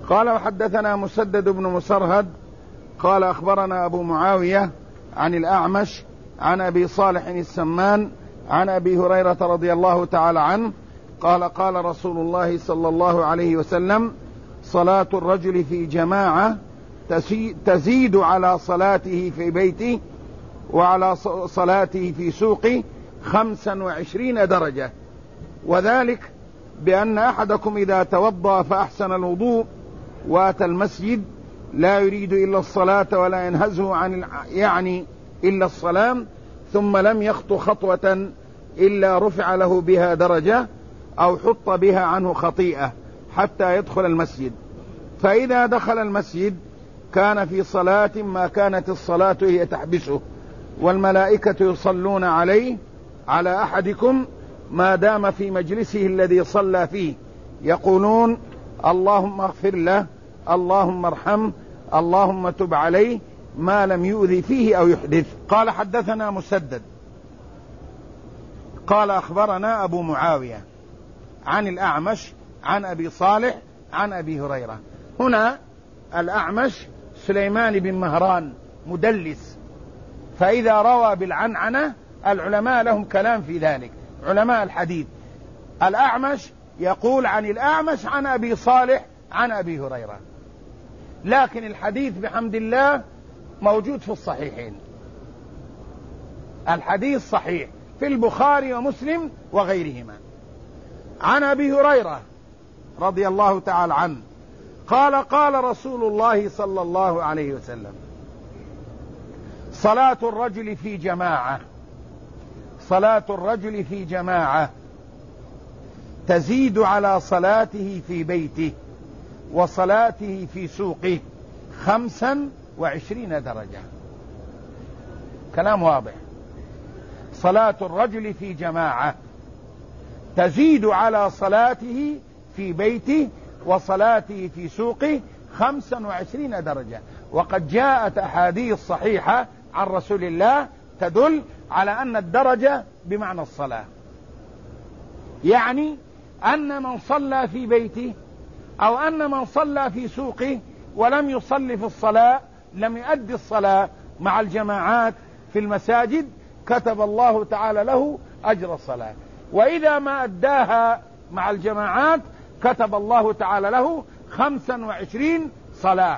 قال وحدثنا مسدد بن مسرهد قال أخبرنا أبو معاوية عن الأعمش عن أبي صالح السمان عن أبي هريرة رضي الله تعالى عنه قال قال رسول الله صلى الله عليه وسلم: صلاة الرجل في جماعة تزيد على صلاته في بيته وعلى صلاته في سوقه 25 درجة، وذلك بأن أحدكم إذا توضأ فأحسن الوضوء وأتى المسجد لا يريد إلا الصلاة ولا ينهزه عن إلا الصلاة، ثم لم يخط خطوة إلا رفع له بها درجة أو حط بها عنه خطيئة حتى يدخل المسجد، فإذا دخل المسجد كان في صلاة ما كانت الصلاة هي تحبسه، والملائكة يصلون عليه على أحدكم ما دام في مجلسه الذي صلى فيه، يقولون: اللهم اغفر له، اللهم ارحمه، اللهم تب عليه، ما لم يؤذي فيه أو يحدث. قال حدثنا مسدد قال أخبرنا أبو معاوية عن الأعمش عن أبي صالح عن أبي هريرة. هنا الأعمش سليمان بن مهران مدلس، فإذا روى بالعنعنة العلماء لهم كلام في ذلك، علماء الحديث. الأعمش يقول عن الأعمش عن أبي صالح عن أبي هريرة، لكن الحديث بحمد الله موجود في الصحيحين، الحديث صحيح في البخاري ومسلم وغيرهما. عن أبي هريرة رضي الله تعالى عنه قال قال رسول الله صلى الله عليه وسلم: صلاة الرجل في جماعة، صلاة الرجل في جماعة تزيد على صلاته في بيته وصلاته في سوقه 25 درجة. كلام واضح. صلاة الرجل في جماعة تزيد على صلاته في بيته وصلاته في سوقه 25 درجة، وقد جاءت أحاديث صحيحة عن رسول الله تدل على أن الدرجة بمعنى الصلاة، يعني أن من صلى في بيته أو أن من صلى في سوقه ولم يصلي في الصلاة، لم يؤدي الصلاة مع الجماعات في المساجد، كتب الله تعالى له أجر الصلاة، وإذا ما أداها مع الجماعات كتب الله تعالى له 25 صلاة.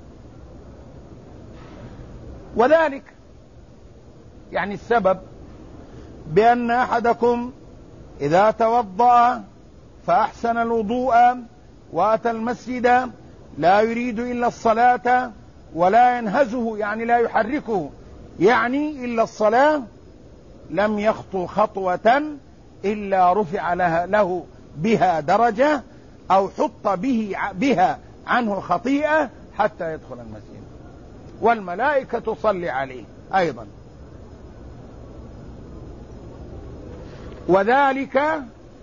وذلك يعني السبب بأن أحدكم إذا توضأ فأحسن الوضوء وأتى المسجد لا يريد إلا الصلاة ولا ينهزه يعني لا يحركه يعني إلا الصلاة، لم يخطو خطوة إلا رفع له بها درجة أو حط بها عنه خطيئة حتى يدخل المسجد، والملائكة تصلي عليه أيضا. وذلك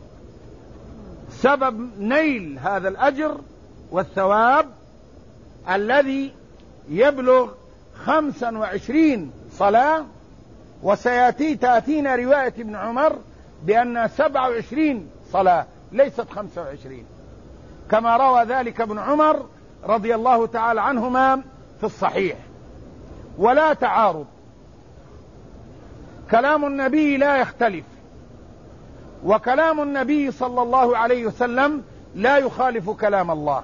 سبب نيل هذا الأجر والثواب الذي يبلغ 25 صلاة، تأتينا رواية ابن عمر بأن 27 صلاة ليست 25، كما روى ذلك ابن عمر رضي الله تعالى عنهما في الصحيح. ولا تعارض، كلام النبي لا يختلف، وكلام النبي صلى الله عليه وسلم لا يخالف كلام الله.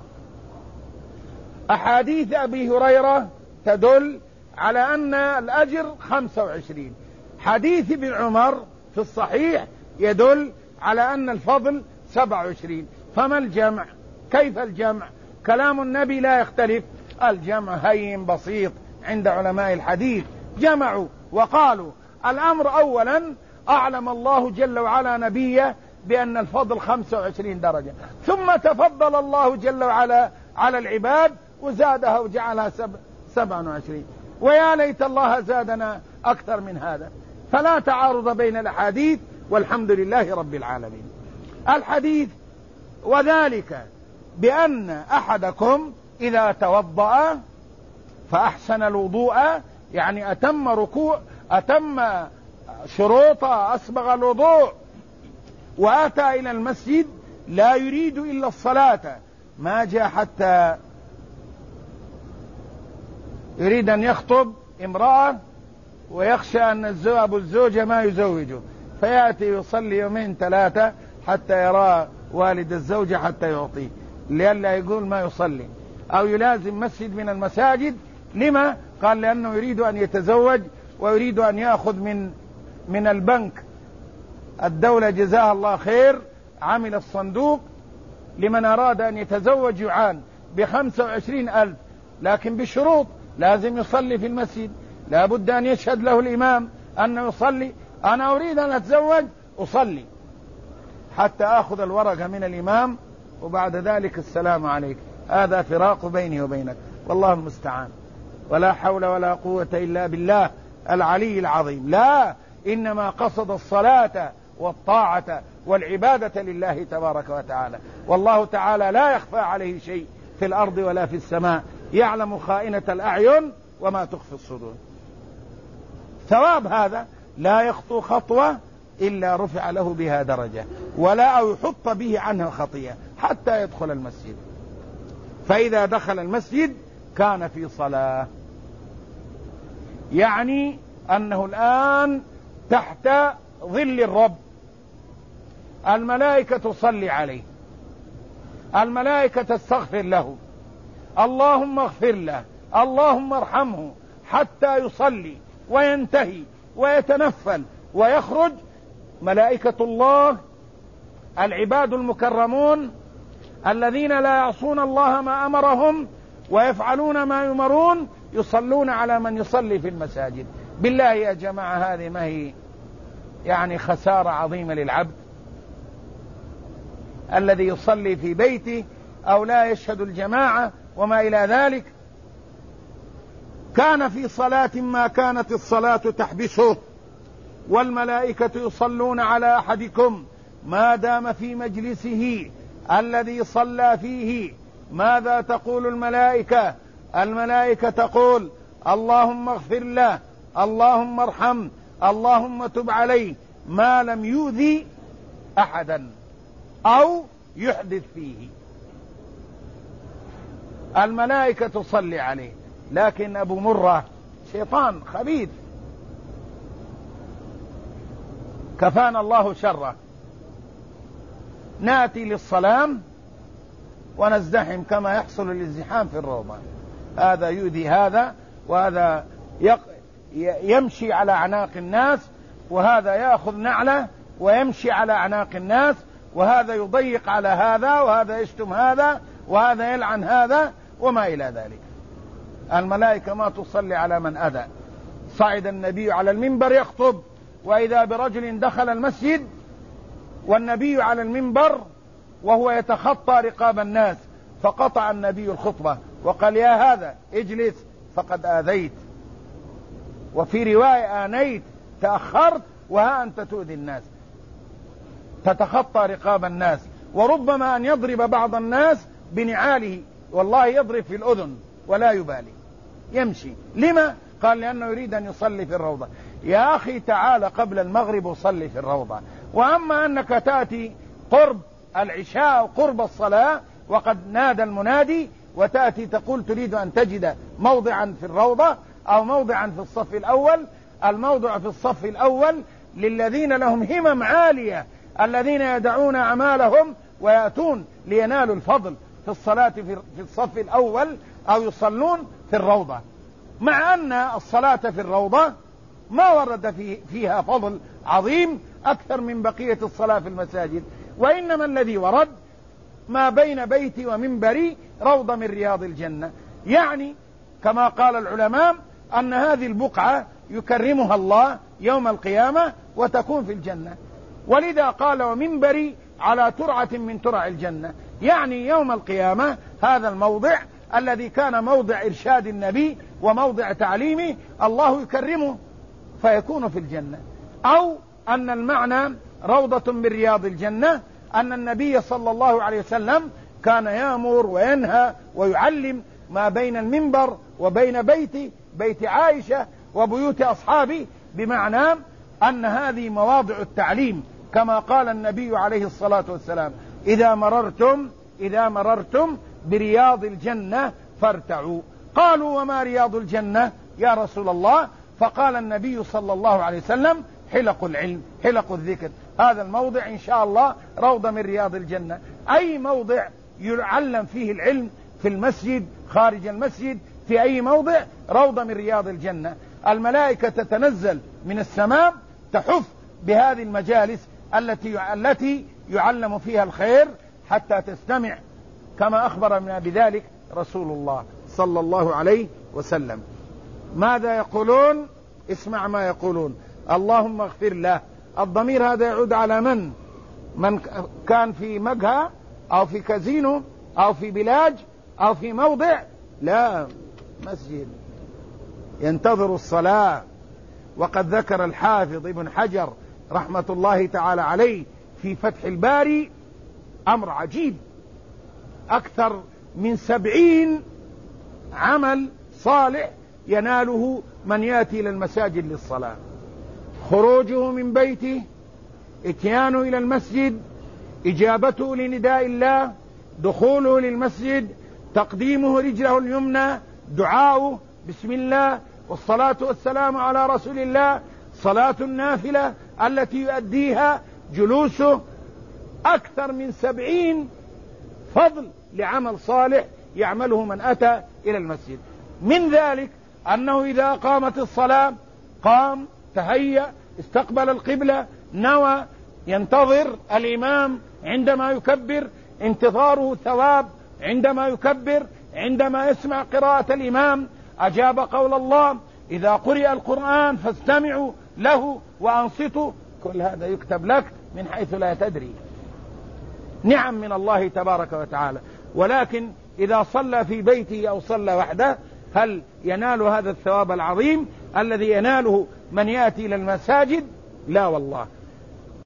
أحاديث أبي هريرة تدل على أن الأجر 25، حديث ابن عمر في الصحيح يدل على أن الفضل 27. فما الجمع؟ كيف الجمع؟ كلام النبي لا يختلف، الجمع هين بسيط عند علماء الحديث، جمعوا وقالوا الأمر أولا أعلم الله جل وعلا نبيه بأن الفضل 25 درجة، ثم تفضل الله جل وعلا على العباد وزادها وجعلها 27، ويا ليت الله زادنا أكثر من هذا. فلا تعارض بين الأحاديث، والحمد لله رب العالمين. الحديث وذلك بأن أحدكم إذا توضأ فأحسن الوضوء يعني أتم شروط أسبغ الوضوء وأتى إلى المسجد لا يريد إلا الصلاة، ما جاء حتى يريد أن يخطب امرأة ويخشى أن أبو الزوجة ما يزوجه، فيأتي يصلي يومين ثلاثة حتى يرى والد الزوجة حتى يعطيه، لئلا يقول ما يصلي، أو يلازم مسجد من المساجد. لما؟ قال لأنه يريد أن يتزوج ويريد أن يأخذ من البنك. الدولة جزاها الله خير عمل الصندوق لمن أراد أن يتزوج يعان ب25,000، لكن بشروط، لازم يصلي في المسجد، لا بد أن يشهد له الإمام أنه يصلي. أنا أريد أن أتزوج أصلي حتى أخذ الورقة من الإمام، وبعد ذلك السلام عليك. هذا فراق بيني وبينك، والله المستعان، ولا حول ولا قوة إلا بالله العلي العظيم. لا، إنما قصد الصلاة والطاعة والعبادة لله تبارك وتعالى، والله تعالى لا يخفى عليه شيء في الأرض ولا في السماء، يعلم خائنة الأعين وما تخفي الصدور. ثواب هذا لا يخطو خطوة إلا رفع له بها درجة، ولا أو يحط به عنها خطيئة حتى يدخل المسجد. فإذا دخل المسجد كان في صلاة، يعني أنه الآن تحت ظل الرب، الملائكة تصلي عليه، الملائكة تستغفر له، اللهم اغفر له، اللهم ارحمه، حتى يصلي وينتهي ويتنفل ويخرج. ملائكة الله العباد المكرمون الذين لا يعصون الله ما أمرهم ويفعلون ما يؤمرون يصلون على من يصلي في المساجد. بالله يا جماعة، هذه ما هي يعني خسارة عظيمة للعبد الذي يصلي في بيته أو لا يشهد الجماعة وما إلى ذلك؟ كان في صلاة ما كانت الصلاة تحبسه، والملائكة يصلون على أحدكم ما دام في مجلسه الذي صلى فيه. ماذا تقول الملائكة؟ الملائكة تقول اللهم اغفر له، اللهم ارحم، اللهم تب عليه، ما لم يؤذي أحدا أو يحدث فيه. الملائكة تصلي عليه، لكن أبو مرة شيطان خبيث كفانا الله شره، نأتي للصلاة ونزدحم كما يحصل الازدحام في الروضة، هذا يؤذي هذا، وهذا يمشي على أعناق الناس، وهذا يأخذ نعله ويمشي على أعناق الناس، وهذا يضيق على هذا، وهذا يشتم هذا، وهذا يلعن هذا وما إلى ذلك. الملائكة ما تصلي على من أذى. صعد النبي على المنبر يخطب، وإذا برجل دخل المسجد والنبي على المنبر وهو يتخطى رقاب الناس، فقطع النبي الخطبة وقال يا هذا اجلس فقد آذيت، وفي رواية آنيت، تأخرت وها أنت تؤذي الناس، تتخطى رقاب الناس، وربما أن يضرب بعض الناس بنعاله، والله يضرب في الأذن ولا يبالي، يمشي. لما؟ قال لأنه يريد أن يصلي في الروضة. يا أخي تعال قبل المغرب وصلي في الروضة. وأما أنك تأتي قرب العشاء وقرب الصلاة وقد نادى المنادي وتأتي تقول تريد أن تجد موضعا في الروضة أو موضعا في الصف الأول، الموضع في الصف الأول للذين لهم همم عالية، الذين يدعون أعمالهم ويأتون لينالوا الفضل في الصلاة في الصف الأول أو يصلون في الروضة، مع أن الصلاة في الروضة ما ورد فيها فضل عظيم أكثر من بقية الصلاة في المساجد، وإنما الذي ورد ما بين بيتي ومنبري روضة من رياض الجنة، يعني كما قال العلماء أن هذه البقعة يكرمها الله يوم القيامة وتكون في الجنة، ولذا قال ومنبري على ترعة من ترع الجنة، يعني يوم القيامة هذا الموضع الذي كان موضع إرشاد النبي وموضع تعليمه الله يكرمه فيكون في الجنة. أو أن المعنى روضة من رياض الجنة أن النبي صلى الله عليه وسلم كان يأمر وينهى ويعلم ما بين المنبر وبين بيت عائشة وبيوت أصحابه، بمعنى أن هذه مواضع التعليم، كما قال النبي عليه الصلاة والسلام إذا مررتم برياض الجنة فارتعوا، قالوا وما رياض الجنة يا رسول الله؟ فقال النبي صلى الله عليه وسلم حلق العلم، حلق الذكر. هذا الموضع إن شاء الله روضة من رياض الجنة. أي موضع يعلم فيه العلم، في المسجد، خارج المسجد، في أي موضع، روضة من رياض الجنة. الملائكة تتنزل من السماء تحف بهذه المجالس التي يعلم فيها الخير حتى تستمع، كما أخبرنا بذلك رسول الله صلى الله عليه وسلم. ماذا يقولون؟ اسمع ما يقولون: اللهم اغفر له. الضمير هذا يعود على من كان في مقهى أو في كازينو أو في بلاج أو في موضع، لا، مسجد ينتظر الصلاة. وقد ذكر الحافظ ابن حجر رحمة الله تعالى عليه في فتح الباري أمر عجيب: أكثر من 70 عمل صالح يناله من يأتي إلى المساجد للصلاة: خروجه من بيته، اتيانه إلى المسجد، إجابته لنداء الله، دخوله للمسجد، تقديمه رجله اليمنى، دعاؤه بسم الله والصلاة والسلام على رسول الله، صلاة النافلة التي يؤديها، جلوسه. أكثر من 70 فضل لعمل صالح يعمله من أتى إلى المسجد. من ذلك أنه إذا قامت الصلاة قام، تهيأ، استقبل القبلة، نوى، ينتظر الإمام عندما يكبر، انتظاره ثواب عندما يكبر، عندما يسمع قراءة الإمام أجاب قول الله: إذا قرئ القرآن فاستمعوا له وأنصتوا. كل هذا يكتب لك من حيث لا تدري، نعم من الله تبارك وتعالى. ولكن إذا صلى في بيته أو صلى وحده، هل ينال هذا الثواب العظيم الذي يناله من يأتي إلى المساجد؟ لا والله.